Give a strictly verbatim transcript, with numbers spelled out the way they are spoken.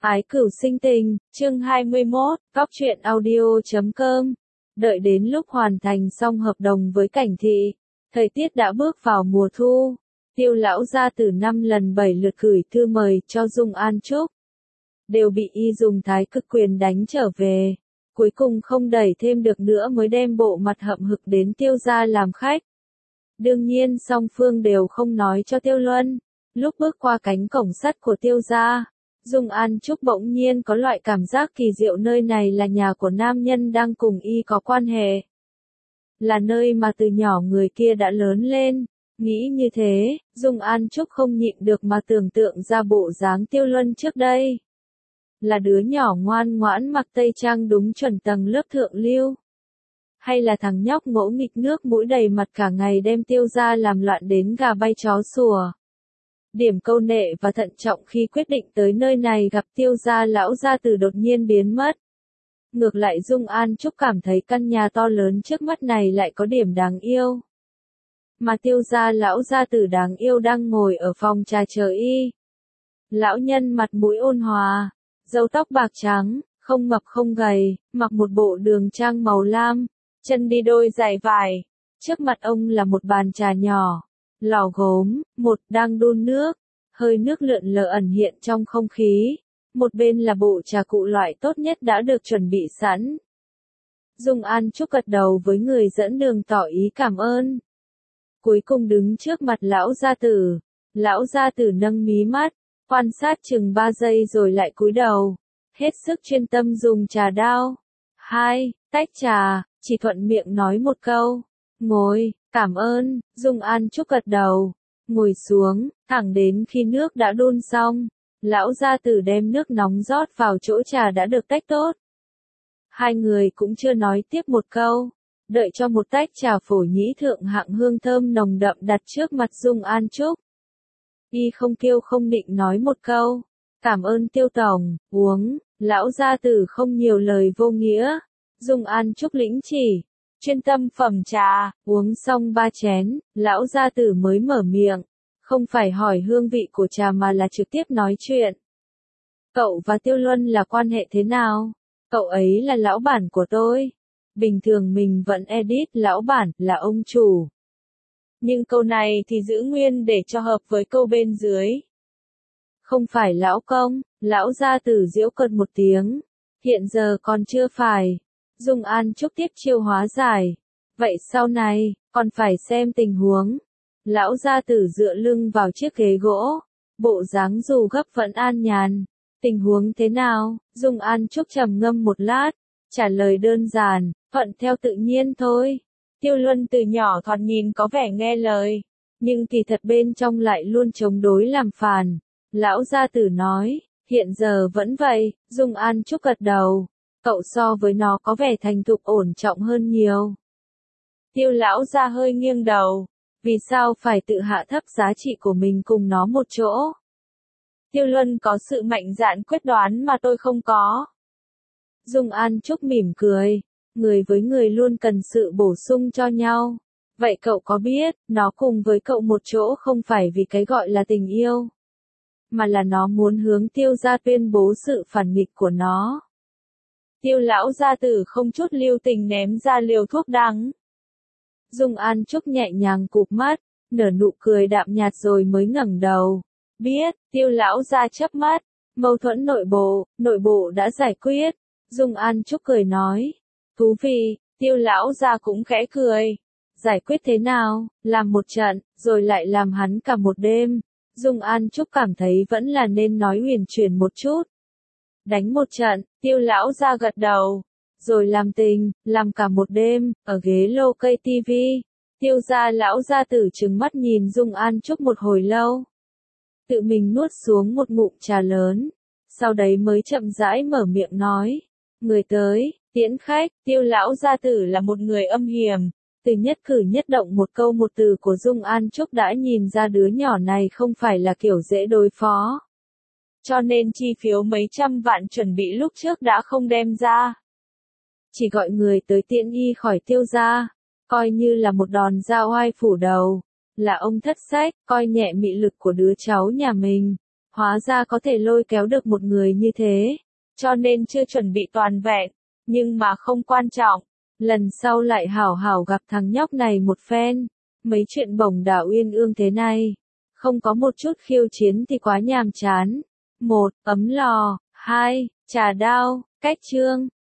Ái cửu sinh tình, chương hai mươi mốt, góc truyện audio chấm com. Đợi đến lúc hoàn thành xong hợp đồng với Cảnh Thị, thời tiết đã bước vào mùa thu. Tiêu lão gia từ năm lần bảy lượt gửi thư mời cho Dung An Trúc, đều bị y dùng thái cực quyền đánh trở về. Cuối cùng không đẩy thêm được nữa mới đem bộ mặt hậm hực đến Tiêu gia làm khách. Đương nhiên song phương đều không nói cho Tiêu Luân. Lúc bước qua cánh cổng sắt của Tiêu gia, Dung An Trúc bỗng nhiên có loại cảm giác kỳ diệu, nơi này là nhà của nam nhân đang cùng y có quan hệ. Là nơi mà từ nhỏ người kia đã lớn lên. Nghĩ như thế, Dung An Trúc không nhịn được mà tưởng tượng ra bộ dáng Tiêu Luân trước đây. Là đứa nhỏ ngoan ngoãn mặc tây trang đúng chuẩn tầng lớp thượng lưu. Hay là thằng nhóc ngỗ nghịch nước mũi đầy mặt cả ngày đem Tiêu gia làm loạn đến gà bay chó sủa. Điểm câu nệ và thận trọng khi quyết định tới nơi này gặp Tiêu gia lão gia tử đột nhiên biến mất. Ngược lại Dung An Trúc cảm thấy căn nhà to lớn trước mắt này lại có điểm đáng yêu. Mà Tiêu gia lão gia tử đáng yêu đang ngồi ở phòng trà chờ y. Lão nhân mặt mũi ôn hòa, râu tóc bạc trắng, không mập không gầy, mặc một bộ đường trang màu lam, chân đi đôi giày vải. Trước mặt ông là một bàn trà nhỏ. Lò gốm, một đang đun nước, hơi nước lượn lờ ẩn hiện trong không khí. Một bên là bộ trà cụ loại tốt nhất đã được chuẩn bị sẵn. Dung An Trúc gật đầu với người dẫn đường tỏ ý cảm ơn. Cuối cùng đứng trước mặt lão gia tử. Lão gia tử nâng mí mắt, quan sát chừng ba giây rồi lại cúi đầu. Hết sức chuyên tâm dùng trà đao. Hai, tách trà, chỉ thuận miệng nói một câu. Ngồi. Cảm ơn, Dung An Trúc gật đầu, ngồi xuống, thẳng đến khi nước đã đun xong, lão gia tử đem nước nóng rót vào chỗ trà đã được tách tốt. Hai người cũng chưa nói tiếp một câu, đợi cho một tách trà phổ nhĩ thượng hạng hương thơm nồng đậm đặt trước mặt Dung An Trúc. Y không kêu không định nói một câu, cảm ơn Tiêu tổng, uống, lão gia tử không nhiều lời vô nghĩa, Dung An Trúc lĩnh chỉ. Chuyên tâm phẩm trà, uống xong ba chén, lão gia tử mới mở miệng, không phải hỏi hương vị của trà mà là trực tiếp nói chuyện. Cậu và Tiêu Luân là quan hệ thế nào? Cậu ấy là lão bản của tôi. Bình thường mình vẫn edit lão bản là ông chủ. Nhưng câu này thì giữ nguyên để cho hợp với câu bên dưới. Không phải lão công, lão gia tử giễu cợt một tiếng. Hiện giờ còn chưa phải. Dung An Trúc tiếp chiêu hóa giải. Vậy sau này, còn phải xem tình huống. Lão gia tử dựa lưng vào chiếc ghế gỗ. Bộ dáng dù gấp vẫn an nhàn. Tình huống thế nào? Dung An Trúc trầm ngâm một lát. Trả lời đơn giản, thuận theo tự nhiên thôi. Tiêu Luân từ nhỏ thoạt nhìn có vẻ nghe lời. Nhưng kỳ thật bên trong lại luôn chống đối làm phản. Lão gia tử nói, hiện giờ vẫn vậy. Dung An Trúc gật đầu. Cậu so với nó có vẻ thành thục ổn trọng hơn nhiều. Tiêu lão gia hơi nghiêng đầu. Vì sao phải tự hạ thấp giá trị của mình cùng nó một chỗ? Tiêu Luân có sự mạnh dạn quyết đoán mà tôi không có. Dung An Trúc mỉm cười. Người với người luôn cần sự bổ sung cho nhau. Vậy cậu có biết, nó cùng với cậu một chỗ không phải vì cái gọi là tình yêu. Mà là nó muốn hướng Tiêu gia tuyên bố sự phản nghịch của nó. Tiêu lão gia tử không chút lưu tình ném ra liều thuốc đắng. Dung An Trúc nhẹ nhàng cụp mắt, nở nụ cười đạm nhạt rồi mới ngẩng đầu. Biết, Tiêu lão gia chớp mắt, mâu thuẫn nội bộ, nội bộ đã giải quyết. Dung An Trúc cười nói. Thú vị, Tiêu lão gia cũng khẽ cười. Giải quyết thế nào? Làm một trận, rồi lại làm hắn cả một đêm. Dung An Trúc cảm thấy vẫn là nên nói huyền chuyển một chút. Đánh một trận, Tiêu lão gia gật đầu. Rồi làm tình, làm cả một đêm, ở ghế lô cây tivi. Tiêu gia lão gia tử trừng mắt nhìn Dung An Trúc một hồi lâu. Tự mình nuốt xuống một ngụm trà lớn. Sau đấy mới chậm rãi mở miệng nói. Người tới, tiễn khách, Tiêu lão gia tử là một người âm hiểm. Từ nhất cử nhất động một câu một từ của Dung An Trúc đã nhìn ra đứa nhỏ này không phải là kiểu dễ đối phó. Cho nên chi phiếu mấy trăm vạn chuẩn bị lúc trước đã không đem ra. Chỉ gọi người tới tiễn y khỏi Tiêu gia, coi như là một đòn ra oai phủ đầu. Là ông thất sách, coi nhẹ mị lực của đứa cháu nhà mình. Hóa ra có thể lôi kéo được một người như thế, cho nên chưa chuẩn bị toàn vẹn, nhưng mà không quan trọng, lần sau lại hảo hảo gặp thằng nhóc này một phen, mấy chuyện bổng đảo uyên ương thế này, không có một chút khiêu chiến thì quá nhàm chán. Một, ấm lò, hai, trà đao, cách chương.